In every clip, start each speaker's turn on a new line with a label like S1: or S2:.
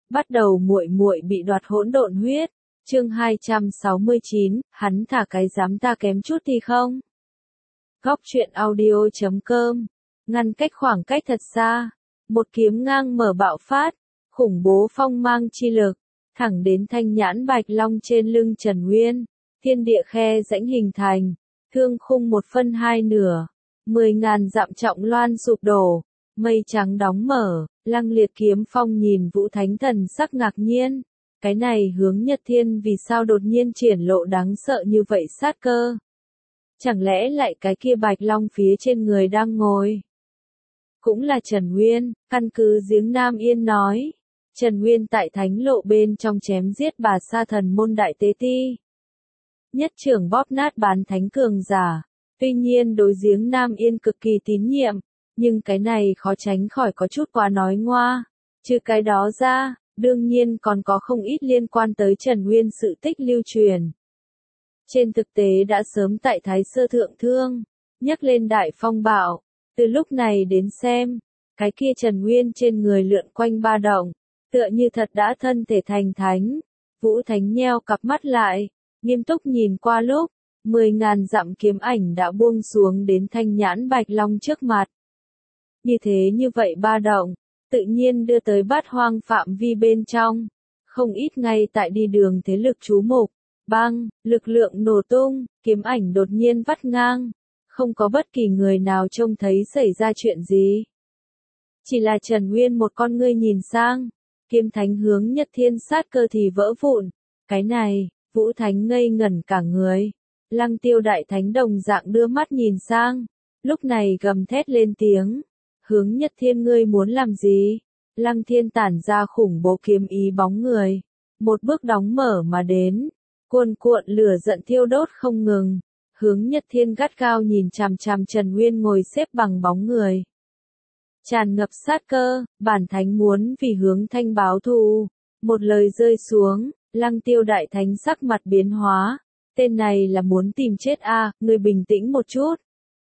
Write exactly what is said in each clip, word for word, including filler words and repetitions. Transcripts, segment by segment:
S1: Bắt đầu muội muội bị đoạt hỗn độn huyết. Chương hai trăm sáu mươi chín, hắn thả cái dám ta kém chút thì không. Góc truyện audio chấm com. Ngăn cách khoảng cách thật xa. Một kiếm ngang mở bạo phát, khủng bố phong mang chi lực, thẳng đến thanh nhãn bạch long trên lưng Trần Uyên. Thiên địa khe rãnh hình thành, thương khung một phân hai nửa, mười ngàn dặm trọng loan sụp đổ, mây trắng đóng mở, lăng liệt kiếm phong nhìn Vũ Thánh Thần sắc ngạc nhiên. Cái này Hướng Nhật Thiên vì sao đột nhiên triển lộ đáng sợ như vậy sát cơ? Chẳng lẽ lại cái kia bạch long phía trên người đang ngồi? Cũng là Trần Uyên, căn cứ giếng Nam Yên nói. Trần Uyên tại thánh lộ bên trong chém giết bà sa thần môn đại tế ti. Nhất trưởng bóp nát bán thánh cường giả. Tuy nhiên đối giếng Nam Yên cực kỳ tín nhiệm, nhưng cái này khó tránh khỏi có chút quá nói ngoa. Trừ cái đó ra, đương nhiên còn có không ít liên quan tới Trần Uyên sự tích lưu truyền. Trên thực tế đã sớm tại Thái Sơ Thượng Thương, nhắc lên đại phong bạo. Từ lúc này đến xem, cái kia Trần Uyên trên người lượn quanh ba động, tựa như thật đã thân thể thành thánh. Vũ Thánh nheo cặp mắt lại, nghiêm túc nhìn qua lúc, mười ngàn dặm kiếm ảnh đã buông xuống đến thanh nhãn bạch long trước mặt. Như thế như vậy ba động, tự nhiên đưa tới bát hoang phạm vi bên trong, không ít ngay tại đi đường thế lực chú mục, băng, lực lượng nổ tung, kiếm ảnh đột nhiên vắt ngang, không có bất kỳ người nào trông thấy xảy ra chuyện gì. Chỉ là Trần Uyên một con ngươi nhìn sang, kiếm thánh Hướng Nhật Thiên sát cơ thì vỡ vụn, cái này, Vũ Thánh ngây ngẩn cả người. Lăng Tiêu đại thánh đồng dạng đưa mắt nhìn sang, lúc này gầm thét lên tiếng. Hướng Nhật Thiên ngươi muốn làm gì? Lăng Thiên tản ra khủng bố kiếm ý bóng người. Một bước đóng mở mà đến. Cuồn cuộn lửa giận thiêu đốt không ngừng. Hướng Nhật Thiên gắt gao nhìn chằm chằm Trần Uyên ngồi xếp bằng bóng người. Tràn ngập sát cơ, bản thánh muốn vì Hướng Thanh báo thù. Một lời rơi xuống, Lăng Tiêu đại thánh sắc mặt biến hóa. Tên này là muốn tìm chết a, à, ngươi bình tĩnh một chút.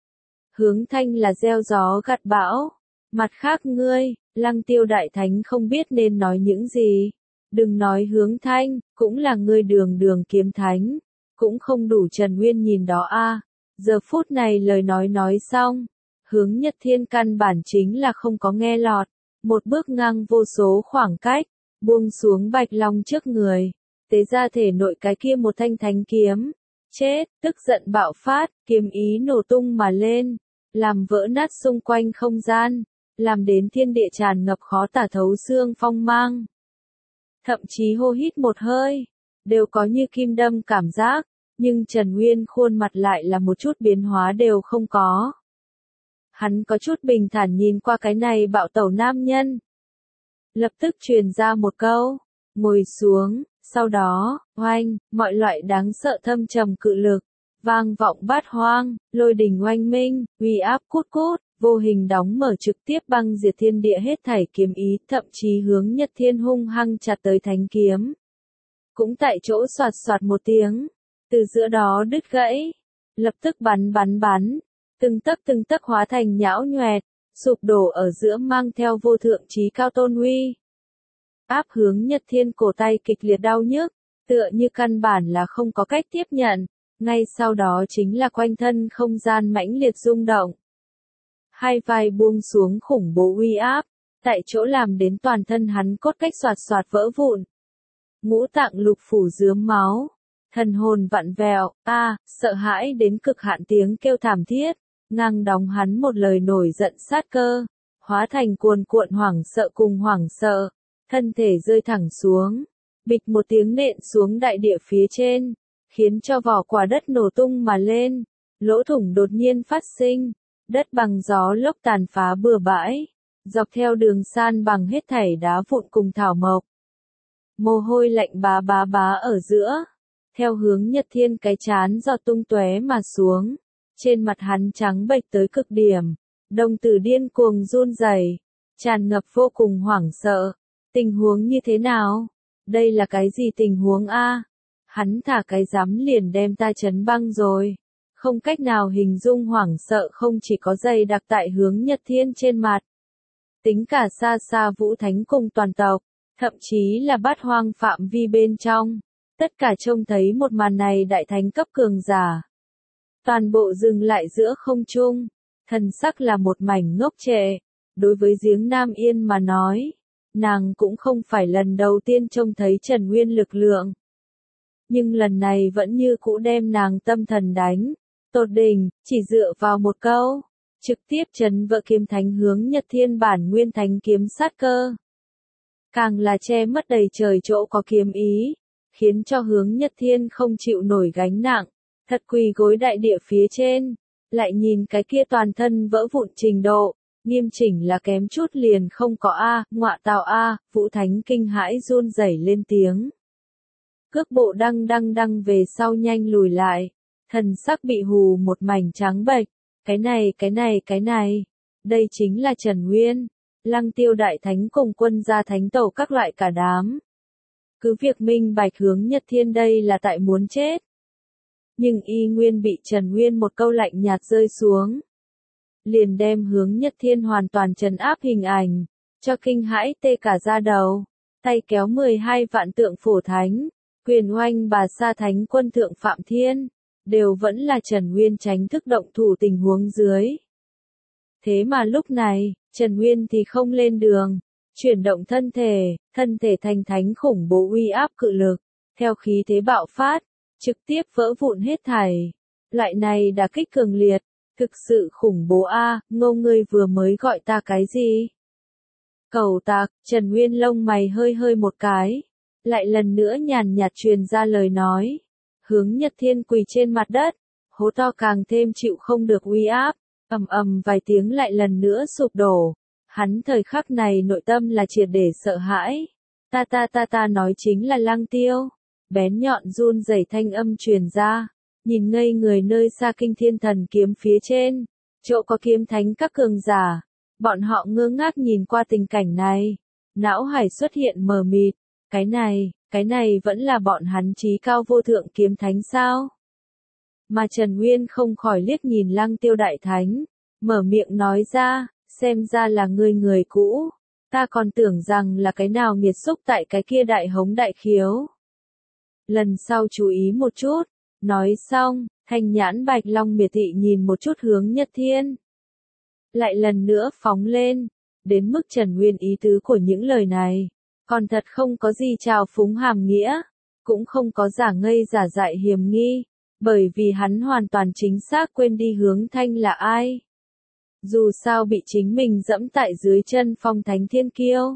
S1: Hướng Thanh là gieo gió gặt bão. Mặt khác ngươi, Lăng Tiêu đại thánh không biết nên nói những gì. Đừng nói Hướng Thanh, cũng là ngươi đường đường kiếm thánh. Cũng không đủ Trần Uyên nhìn đó a. À. Giờ phút này lời nói nói xong. Hướng Nhật Thiên căn bản chính là không có nghe lọt. Một bước ngang vô số khoảng cách, buông xuống bạch long trước người. Tế ra thể nội cái kia một thanh thánh kiếm. Chết, tức giận bạo phát, kiếm ý nổ tung mà lên. Làm vỡ nát xung quanh không gian. Làm đến thiên địa tràn ngập khó tả thấu xương phong mang. Thậm chí hô hít một hơi. Đều có như kim đâm cảm giác. Nhưng Trần Uyên khuôn mặt lại là một chút biến hóa đều không có. Hắn có chút bình thản nhìn qua cái này bạo tẩu nam nhân. Lập tức truyền ra một câu. Ngồi xuống. Sau đó, oanh, mọi loại đáng sợ thâm trầm cự lực, vang vọng bát hoang, lôi đình oanh minh, uy áp cút cút, vô hình đóng mở trực tiếp băng diệt thiên địa hết thảy kiếm ý, thậm chí Hướng Nhật Thiên hung hăng chặt tới thánh kiếm. Cũng tại chỗ soạt soạt một tiếng, từ giữa đó đứt gãy, lập tức bắn bắn bắn, từng tấc từng tấc hóa thành nhão nhoẹt, sụp đổ ở giữa mang theo vô thượng trí cao tôn uy. Áp Hướng Nhật Thiên cổ tay kịch liệt đau nhức, tựa như căn bản là không có cách tiếp nhận, ngay sau đó chính là quanh thân không gian mãnh liệt rung động. Hai vai buông xuống khủng bố uy áp, tại chỗ làm đến toàn thân hắn cốt cách xoạt xoạt vỡ vụn. Ngũ tạng lục phủ rướm máu, thần hồn vặn vẹo, a, à, sợ hãi đến cực hạn tiếng kêu thảm thiết, ngang đóng hắn một lời nổi giận sát cơ, hóa thành cuồn cuộn hoảng sợ cùng hoảng sợ. Thân thể rơi thẳng xuống, bịch một tiếng nện xuống đại địa phía trên, khiến cho vỏ quả đất nổ tung mà lên, lỗ thủng đột nhiên phát sinh, đất bằng gió lốc tàn phá bừa bãi, dọc theo đường san bằng hết thảy đá vụn cùng thảo mộc. Mồ hôi lạnh bá bá bá ở giữa, theo Hướng Nhật Thiên cái chán giọt tung tóe mà xuống, trên mặt hắn trắng bệch tới cực điểm, đồng tử điên cuồng run rẩy, tràn ngập vô cùng hoảng sợ. Tình huống như thế nào? Đây là cái gì tình huống a? Hắn thả cái dám liền đem ta chấn băng rồi. Không cách nào hình dung hoảng sợ không chỉ có dày đặc tại Hướng Nhật Thiên trên mặt. Tính cả xa xa Vũ Thánh cùng toàn tộc, thậm chí là bát hoang phạm vi bên trong. Tất cả trông thấy một màn này đại thánh cấp cường giả. Toàn bộ dừng lại giữa không trung, thần sắc là một mảnh ngốc trệ. Đối với Giếng Nam Yên mà nói, nàng cũng không phải lần đầu tiên trông thấy Trần Nguyên lực lượng. Nhưng lần này vẫn như cũ đem nàng tâm thần đánh. Tột đỉnh, chỉ dựa vào một câu, trực tiếp trấn vỡ kiếm thánh hướng Nhật Thiên bản nguyên thánh kiếm sát cơ. Càng là che mất đầy trời chỗ có kiếm ý, khiến cho hướng Nhật Thiên không chịu nổi gánh nặng, thật quỳ gối đại địa phía trên, lại nhìn cái kia toàn thân vỡ vụn trình độ, nghiêm chỉnh là kém chút liền không có a, ngọa tào a, Vũ Thánh kinh hãi run rẩy lên tiếng. Cước bộ đăng đăng đăng về sau nhanh lùi lại, thần sắc bị hù một mảnh trắng bệch, cái này cái này cái này, đây chính là Trần Nguyên, Lăng Tiêu đại thánh cùng quân gia thánh tổ các loại cả đám. Cứ việc minh bạch hướng Nhật Thiên đây là tại muốn chết. Nhưng y nguyên bị Trần Nguyên một câu lạnh nhạt rơi xuống. Liền đem hướng Nhật Thiên hoàn toàn trấn áp hình ảnh, cho kinh hãi tê cả da đầu, tay kéo mười hai vạn tượng phổ thánh, quyền oanh bà sa thánh quân thượng Phạm Thiên, đều vẫn là Trần Nguyên tránh thức động thủ tình huống dưới. Thế mà lúc này, Trần Nguyên thì không lên đường, chuyển động thân thể, thân thể thành thánh khủng bố uy áp cự lực, theo khí thế bạo phát, trực tiếp vỡ vụn hết thảy. Loại này đã kích cường liệt, thực sự khủng bố a, ngô ngươi vừa mới gọi ta cái gì? Cầu tạc, Trần Nguyên lông mày hơi hơi một cái, lại lần nữa nhàn nhạt truyền ra lời nói. Hướng Nhật Thiên quỳ trên mặt đất, hố to càng thêm chịu không được uy áp, ầm ầm vài tiếng lại lần nữa sụp đổ. Hắn thời khắc này nội tâm là triệt để sợ hãi. Ta ta ta ta nói chính là Lăng Tiêu. Bén nhọn run rẩy thanh âm truyền ra, nhìn ngây người nơi xa kinh thiên thần kiếm phía trên, chỗ có kiếm thánh các cường giả. Bọn họ ngơ ngác nhìn qua tình cảnh này, não hải xuất hiện mờ mịt, cái này, cái này vẫn là bọn hắn trí cao vô thượng kiếm thánh sao? Mà Trần Nguyên không khỏi liếc nhìn Lăng Tiêu đại thánh, mở miệng nói ra, xem ra là người người cũ, ta còn tưởng rằng là cái nào nghiệt xúc tại cái kia đại hống đại khiếu. Lần sau chú ý một chút, nói xong, thanh nhãn bạch long miệt thị nhìn một chút hướng Nhật Thiên. Lại lần nữa phóng lên, đến mức Trần Nguyên ý tứ của những lời này, còn thật không có gì trào phúng hàm nghĩa, cũng không có giả ngây giả dại hiềm nghi, bởi vì hắn hoàn toàn chính xác quên đi hướng thanh là ai. Dù sao bị chính mình dẫm tại dưới chân phong thánh thiên kiêu.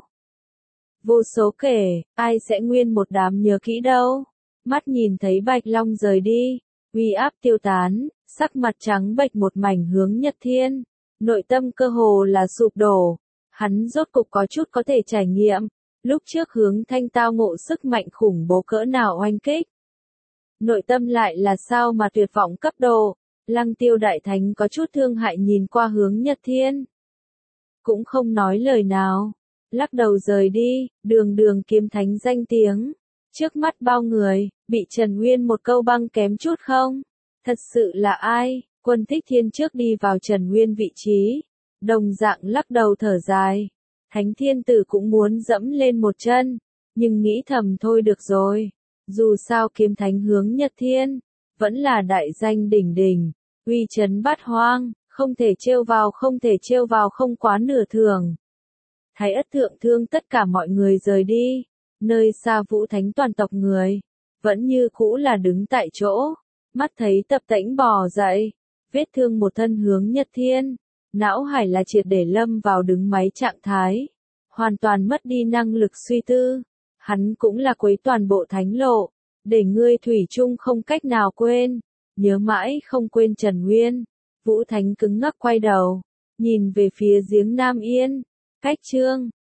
S1: Vô số kể, ai sẽ nguyên một đám nhớ kỹ đâu. Mắt nhìn thấy Bạch Long rời đi, uy áp tiêu tán, sắc mặt trắng bệch một mảnh hướng Nhật Thiên, nội tâm cơ hồ là sụp đổ, hắn rốt cục có chút có thể trải nghiệm, lúc trước hướng thanh tao ngộ sức mạnh khủng bố cỡ nào oanh kích. Nội tâm lại là sao mà tuyệt vọng cấp độ, Lăng Tiêu đại thánh có chút thương hại nhìn qua hướng Nhật Thiên. Cũng không nói lời nào, lắc đầu rời đi, đường đường kiếm thánh danh tiếng. Trước mắt bao người, bị Trần Nguyên một câu băng kém chút không? Thật sự là ai? Quân Thích Thiên trước đi vào Trần Nguyên vị trí, đồng dạng lắc đầu thở dài. Thánh Thiên Tử cũng muốn dẫm lên một chân, nhưng nghĩ thầm thôi được rồi. Dù sao kiếm thánh hướng Nhật Thiên, vẫn là đại danh đỉnh đỉnh, uy chấn bát hoang, không thể trêu vào không thể trêu vào không quá nửa thường. Thái Ất thượng thương tất cả mọi người rời đi. Nơi xa Vũ Thánh toàn tộc người, vẫn như cũ là đứng tại chỗ, mắt thấy Tập Tễnh bò dậy, vết thương một thân hướng Nhật Thiên, não hải là triệt để lâm vào đứng máy trạng thái, hoàn toàn mất đi năng lực suy tư, hắn cũng là quấy toàn bộ thánh lộ, để ngươi thủy chung không cách nào quên, nhớ mãi không quên Trần Nguyên. Vũ Thánh cứng ngắc quay đầu, nhìn về phía giếng Nam Yên, cách chương